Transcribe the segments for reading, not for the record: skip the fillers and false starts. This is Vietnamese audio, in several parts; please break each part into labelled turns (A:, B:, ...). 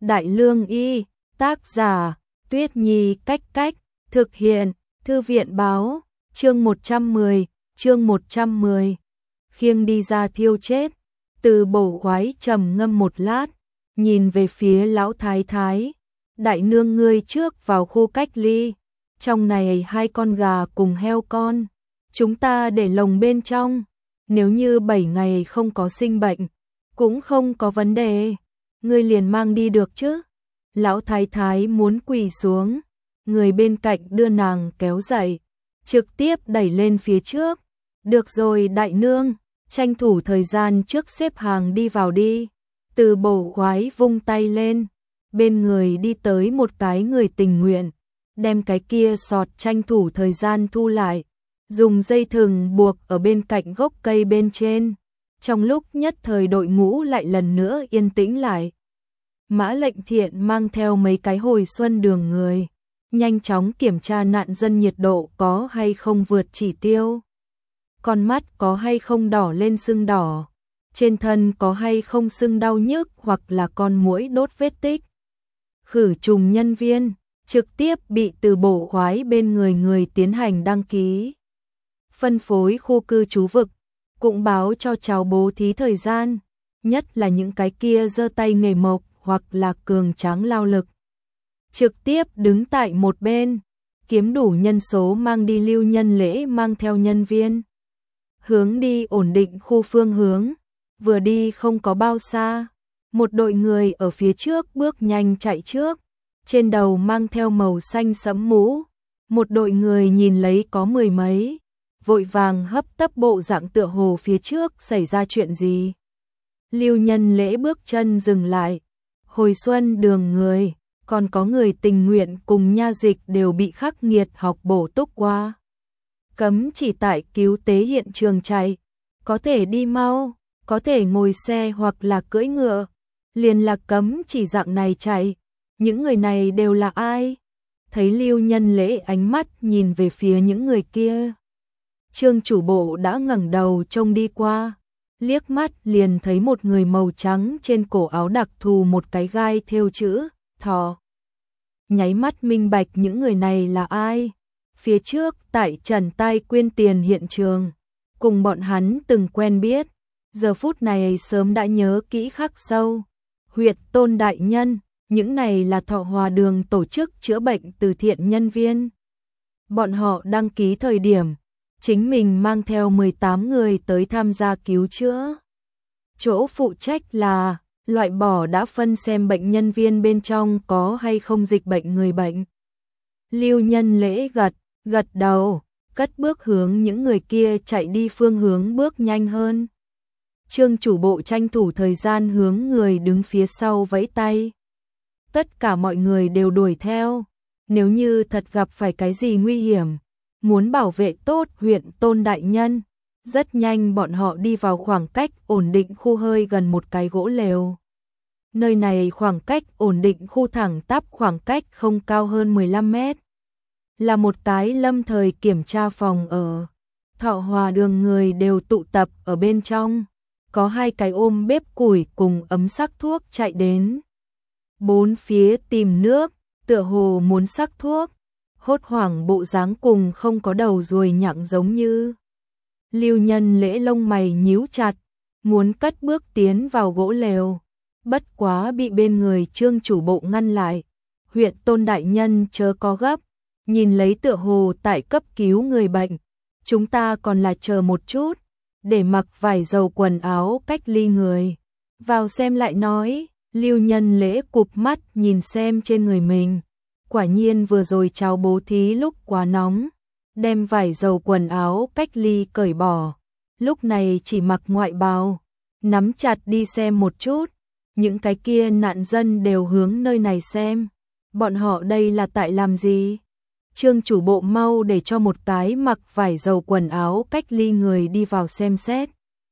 A: Đại Lương Y, tác giả, Tuyết Nhi Cách Cách, thực hiện, Thư viện Báo, chương 110, khiêng đi ra thiêu chết. Từ Bổ khoái trầm ngâm một lát, nhìn về phía lão thái thái. Đại nương ngươi trước vào khu cách ly, trong này 2 con gà cùng heo con, chúng ta để lồng bên trong, nếu như 7 ngày không có sinh bệnh, cũng không có vấn đề, ngươi liền mang đi được chứ. Lão thái thái muốn quỳ xuống, người bên cạnh đưa nàng kéo dậy, trực tiếp đẩy lên phía trước. Được rồi đại nương, tranh thủ thời gian trước xếp hàng đi vào đi. Từ Bổ khoái vung tay lên, bên người đi tới một cái người tình nguyện, đem cái kia sọt tranh thủ thời gian thu lại, dùng dây thừng buộc ở bên cạnh gốc cây bên trên. Trong lúc nhất thời đội ngũ lại lần nữa yên tĩnh lại. Mã Lệnh Thiện mang theo mấy cái hồi xuân đường người, nhanh chóng kiểm tra nạn dân nhiệt độ có hay không vượt chỉ tiêu, con mắt có hay không đỏ lên sưng đỏ, trên thân có hay không sưng đau nhức hoặc là con muỗi đốt vết tích. Khử trùng nhân viên trực tiếp bị Từ Bổ khoái bên người tiến hành đăng ký. Phân phối khu cư trú vực, cũng báo cho cháu bố thí thời gian, nhất là những cái kia giơ tay nghề mộc hoặc là cường tráng lao lực. Trực tiếp đứng tại một bên, kiếm đủ nhân số mang đi Lưu Nhân Lễ mang theo nhân viên. Hướng đi ổn định khu phương hướng, vừa đi không có bao xa, một đội người ở phía trước bước nhanh chạy trước, trên đầu mang theo màu xanh sẫm mũ, một đội người nhìn lấy có 10 mấy, vội vàng hấp tấp bộ dạng tựa hồ phía trước xảy ra chuyện gì. Lưu Nhân Lễ bước chân dừng lại, hồi xuân đường người, còn có người tình nguyện cùng nha dịch đều bị khắc nghiệt học bổ túc qua. Cấm chỉ tại cứu tế hiện trường chạy, có thể đi mau, có thể ngồi xe hoặc là cưỡi ngựa, liền là cấm chỉ dạng này chạy. Những người này đều là ai? Thấy Lưu Nhân Lễ ánh mắt nhìn về phía những người kia. Trương chủ bộ đã ngẩng đầu trông đi qua, liếc mắt liền thấy một người màu trắng trên cổ áo đặc thù một cái gai thêu chữ Thọ. Nháy mắt minh bạch những người này là ai. Phía trước tại Trần Tai quyên tiền hiện trường, cùng bọn hắn từng quen biết, giờ phút này sớm đã nhớ kỹ khắc sâu. Huyệt Tôn đại nhân, những này là Thọ Hòa đường tổ chức chữa bệnh từ thiện nhân viên. Bọn họ đăng ký thời điểm, chính mình mang theo 18 người tới tham gia cứu chữa. Chỗ phụ trách là loại bỏ đã phân xem bệnh nhân viên bên trong có hay không dịch bệnh người bệnh. Lưu Nhân Lễ gật đầu, cất bước hướng những người kia chạy đi phương hướng bước nhanh hơn. Trương chủ bộ tranh thủ thời gian hướng người đứng phía sau vẫy tay. Tất cả mọi người đều đuổi theo, nếu như thật gặp phải cái gì nguy hiểm, muốn bảo vệ tốt huyện Tôn đại nhân. Rất nhanh bọn họ đi vào khoảng cách ổn định khu hơi gần một cái gỗ lều. Nơi này khoảng cách ổn định khu thẳng tắp khoảng cách không cao hơn 15 mét. Là một cái lâm thời kiểm tra phòng ở. Thọ Hòa đường người đều tụ tập ở bên trong. Có 2 cái ôm bếp củi cùng ấm sắc thuốc chạy đến. Bốn phía tìm nước, tựa hồ muốn sắc thuốc. Hốt hoảng bộ dáng cùng không có đầu ruồi nhặng giống như. Lưu Nhân Lễ lông mày nhíu chặt, muốn cất bước tiến vào gỗ lều. Bất quá bị bên người Trương chủ bộ ngăn lại. Huyện Tôn đại nhân chớ có gấp, nhìn lấy tựa hồ tại cấp cứu người bệnh. Chúng ta còn là chờ một chút, để mặc vải dầu quần áo cách ly người. Vào xem lại nói. Lưu Nhân Lễ cụp mắt nhìn xem trên người mình. Quả nhiên vừa rồi cháu bố thí lúc quá nóng, đem vải dầu quần áo cách ly cởi bỏ. Lúc này chỉ mặc ngoại bào, nắm chặt đi xem một chút. Những cái kia nạn dân đều hướng nơi này xem. Bọn họ đây là tại làm gì? Trương chủ bộ mau để cho một cái mặc vải dầu quần áo cách ly người đi vào xem xét.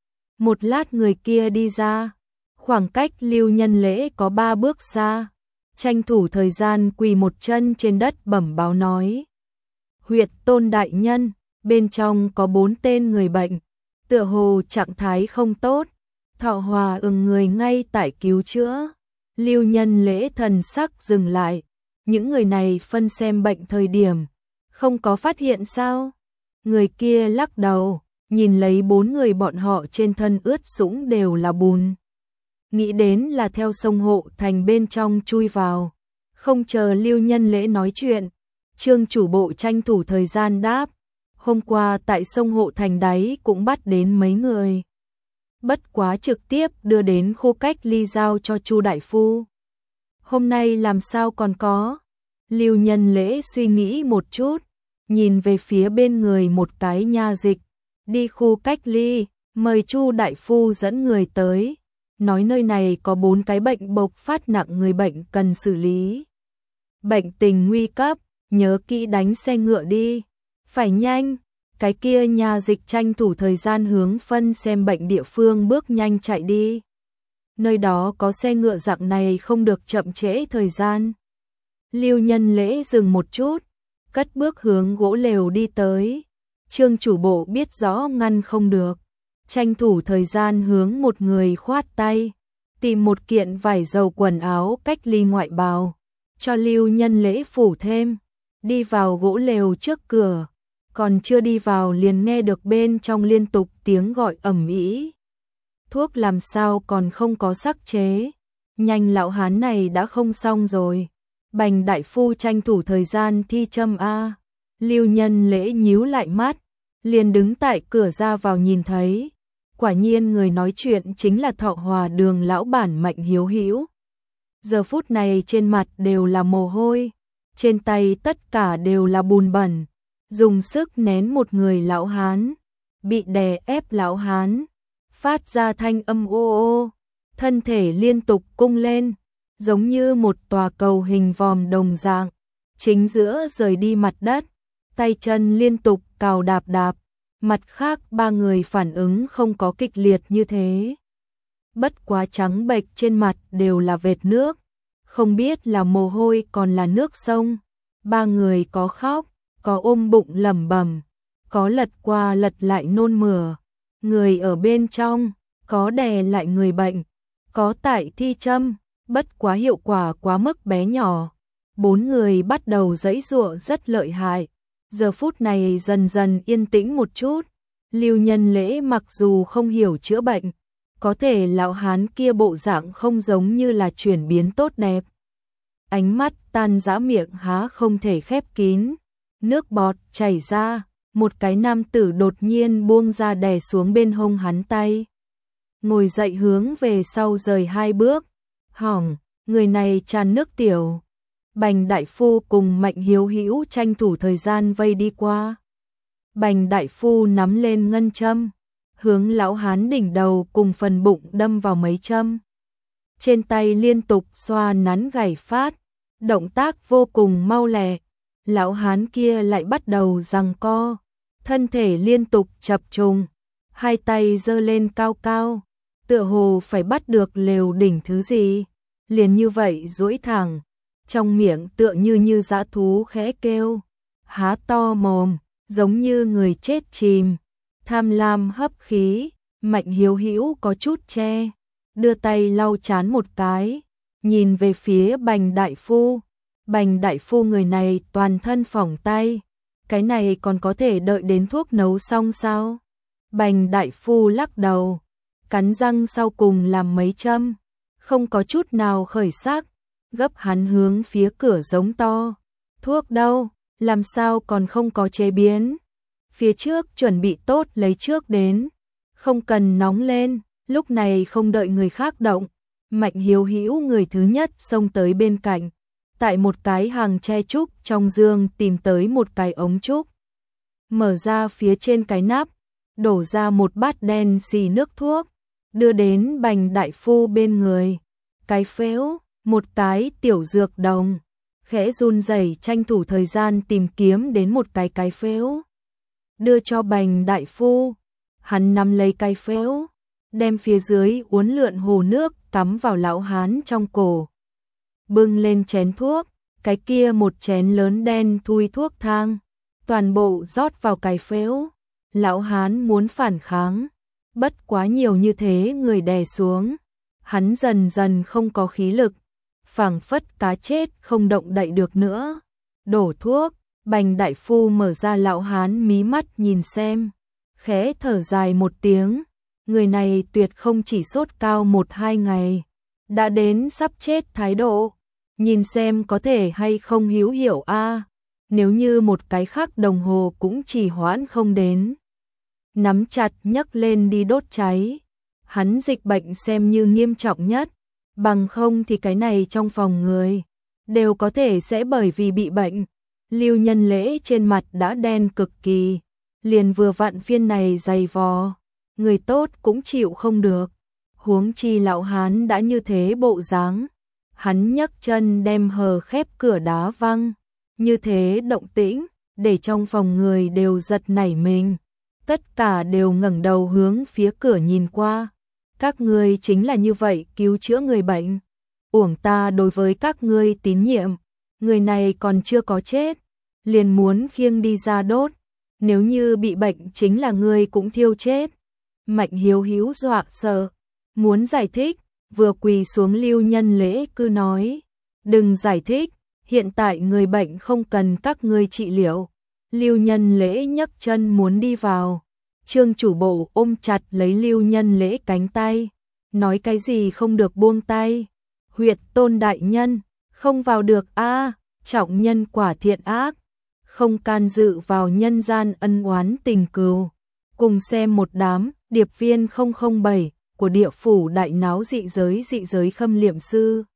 A: Một lát người kia đi ra, khoảng cách Lưu Nhân Lễ có 3 bước xa, tranh thủ thời gian quỳ một chân trên đất bẩm báo nói. Huyệt Tôn đại nhân, bên trong có 4 tên người bệnh, tựa hồ trạng thái không tốt. Thọ Hòa người ngay tại cứu chữa. Lưu Nhân Lễ thần sắc dừng lại, những người này phân xem bệnh thời điểm, không có phát hiện sao? Người kia lắc đầu, nhìn lấy 4 người bọn họ trên thân ướt sũng đều là bùn. Nghĩ đến là theo sông Hộ Thành bên trong chui vào. Không chờ Lưu Nhân Lễ nói chuyện, Trương chủ bộ tranh thủ thời gian đáp, hôm qua tại sông Hộ Thành đáy cũng bắt đến mấy người. Bất quá trực tiếp đưa đến khu cách ly giao cho Chu đại phu. Hôm nay làm sao còn có? Lưu Nhân Lễ suy nghĩ một chút, nhìn về phía bên người một cái nha dịch, đi khu cách ly, mời Chu đại phu dẫn người tới, nói nơi này có 4 cái bệnh bộc phát nặng người bệnh cần xử lý. Bệnh tình nguy cấp, nhớ kỹ đánh xe ngựa đi, phải nhanh. Cái kia nhà dịch tranh thủ thời gian hướng phân xem bệnh địa phương bước nhanh chạy đi. Nơi đó có xe ngựa dạng này không được chậm trễ thời gian. Lưu Nhân Lễ dừng một chút, cất bước hướng gỗ lều đi tới. Trương chủ bộ biết rõ ngăn không được, tranh thủ thời gian hướng một người khoát tay, tìm một kiện vải dầu quần áo cách ly ngoại bào, cho Lưu Nhân Lễ phủ thêm, đi vào gỗ lều trước cửa. Còn chưa đi vào liền nghe được bên trong liên tục tiếng gọi ầm ĩ. Thuốc làm sao còn không có sắc chế, nhanh lão hán này đã không xong rồi. Bành đại phu tranh thủ thời gian thi châm a. Lưu Nhân Lễ nhíu lại mắt, liền đứng tại cửa ra vào nhìn thấy. Quả nhiên người nói chuyện chính là Thọ Hòa Đường lão bản Mạnh Hiếu Hữu. Giờ phút này trên mặt đều là mồ hôi, trên tay tất cả đều là bùn bẩn. Dùng sức nén một người lão hán, bị đè ép lão hán, phát ra thanh âm ô ô, thân thể liên tục cung lên, giống như một tòa cầu hình vòm đồng dạng, chính giữa rời đi mặt đất, tay chân liên tục cào đạp đạp, mặt khác 3 người phản ứng không có kịch liệt như thế. Bất quá trắng bệch trên mặt đều là vệt nước, không biết là mồ hôi còn là nước sông. 3 người có khóc, có ôm bụng lẩm bẩm, có lật qua lật lại nôn mửa, người ở bên trong, có đè lại người bệnh, có tại thi châm, bất quá hiệu quả quá mức bé nhỏ. 4 người bắt đầu giãy giụa rất lợi hại, giờ phút này dần dần yên tĩnh một chút. Lưu Nhân Lễ mặc dù không hiểu chữa bệnh, có thể lão hán kia bộ dạng không giống như là chuyển biến tốt đẹp. Ánh mắt tan rã, miệng há không thể khép kín. Nước bọt chảy ra, một cái nam tử đột nhiên buông ra đè xuống bên hông hắn tay. Ngồi dậy hướng về sau rời 2 bước. Hỏng, người này tràn nước tiểu. Bành đại phu cùng Mạnh Hiếu Hữu tranh thủ thời gian vây đi qua. Bành đại phu nắm lên ngân châm, hướng lão hán đỉnh đầu cùng phần bụng đâm vào mấy châm. Trên tay liên tục xoa nắn gảy phát, động tác vô cùng mau lẹ. Lão hán kia lại bắt đầu giằng co, thân thể liên tục chập trùng, 2 tay giơ lên cao cao, tựa hồ phải bắt được lều đỉnh thứ gì, liền như vậy duỗi thẳng, trong miệng tựa như dã thú khẽ kêu, há to mồm, giống như người chết chìm, tham lam hấp khí. Mạnh Hiếu Hữu có chút che, đưa tay lau chán một cái, nhìn về phía Bành đại phu. Bành đại phu người này toàn thân phỏng tay, cái này còn có thể đợi đến thuốc nấu xong sao? Bành đại phu lắc đầu, cắn răng sau cùng làm mấy châm, không có chút nào khởi sắc, gấp hắn hướng phía cửa giống to. Thuốc đâu, làm sao còn không có chế biến? Phía trước chuẩn bị tốt lấy trước đến, không cần nóng lên. Lúc này không đợi người khác động, Mạnh Hiếu Hữu người thứ nhất xông tới bên cạnh. Tại một cái hàng tre trúc trong giường tìm tới một cái ống trúc. Mở ra phía trên cái nắp, đổ ra một bát đen xì nước thuốc, đưa đến Bành đại phu bên người. Cái phễu, một cái tiểu dược đồng, khẽ run rẩy tranh thủ thời gian tìm kiếm đến một cái phễu. Đưa cho Bành đại phu, hắn nắm lấy cái phễu, đem phía dưới uốn lượn hồ nước cắm vào lão hán trong cổ. Bưng lên chén thuốc, cái kia một chén lớn đen thui thuốc thang, toàn bộ rót vào cái phễu. Lão hán muốn phản kháng, bất quá nhiều như thế người đè xuống, hắn dần dần không có khí lực, phảng phất cá chết không động đậy được nữa. Đổ thuốc, Bành đại phu mở ra, lão hán mí mắt nhìn xem, khẽ thở dài một tiếng, người này tuyệt không chỉ sốt cao 1-2 ngày, đã đến sắp chết thái độ, nhìn xem có thể hay không hữu hiệu a. Nếu như một cái khắc đồng hồ cũng chỉ hoãn không đến. Nắm chặt nhấc lên đi đốt cháy. Hắn dịch bệnh xem như nghiêm trọng nhất, bằng không thì cái này trong phòng người đều có thể sẽ bởi vì bị bệnh. Lưu Nhân Lễ trên mặt đã đen cực kỳ, liền vừa vặn phiên này dày vò, người tốt cũng chịu không được. Huống chi lão hán đã như thế bộ dáng, hắn nhấc chân đem hờ khép cửa đá văng, như thế động tĩnh, để trong phòng người đều giật nảy mình, tất cả đều ngẩng đầu hướng phía cửa nhìn qua. Các ngươi chính là như vậy cứu chữa người bệnh, uổng ta đối với các ngươi tín nhiệm, người này còn chưa có chết, liền muốn khiêng đi ra đốt, nếu như bị bệnh chính là ngươi cũng thiêu chết. Mạnh Hiếu hữu dọa sợ, muốn giải thích, vừa quỳ xuống Lưu Nhân Lễ cứ nói, đừng giải thích, hiện tại người bệnh không cần các ngươi trị liệu. Lưu Nhân Lễ nhấc chân muốn đi vào, Trương chủ bộ ôm chặt lấy Lưu Nhân Lễ cánh tay, nói cái gì không được buông tay. Huyệt Tôn đại nhân, không vào được a, trọng nhân quả thiện ác, không can dự vào nhân gian ân oán tình cừu. Cùng xem một đám điệp viên 007 của địa phủ đại náo dị giới khâm liệm sư.